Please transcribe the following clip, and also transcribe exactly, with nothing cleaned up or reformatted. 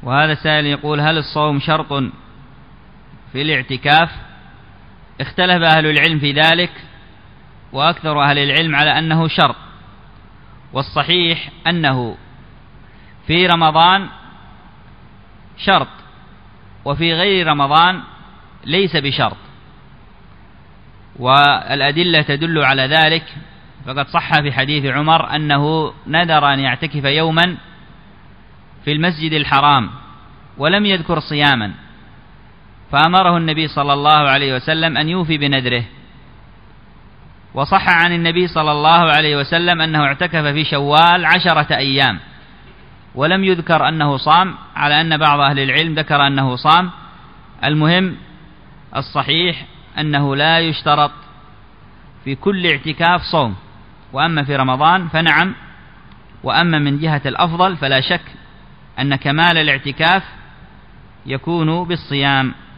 وهذا سائل يقول: هل الصوم شرط في الاعتكاف؟ اختلف أهل العلم في ذلك، وأكثر أهل العلم على أنه شرط، والصحيح أنه في رمضان شرط، وفي غير رمضان ليس بشرط، والأدلة تدل على ذلك. فقد صح في حديث عمر أنه نذر أن يعتكف يوما في المسجد الحرام ولم يذكر صياما، فأمره النبي صلى الله عليه وسلم أن يوفي بنذره. وصح عن النبي صلى الله عليه وسلم أنه اعتكف في شوال عشرة أيام ولم يذكر أنه صام، على أن بعض أهل العلم ذكر أنه صام. المهم الصحيح أنه لا يشترط في كل اعتكاف صوم، وأما في رمضان فنعم. وأما من جهة الأفضل فلا شك أن كمال الاعتكاف يكون بالصيام.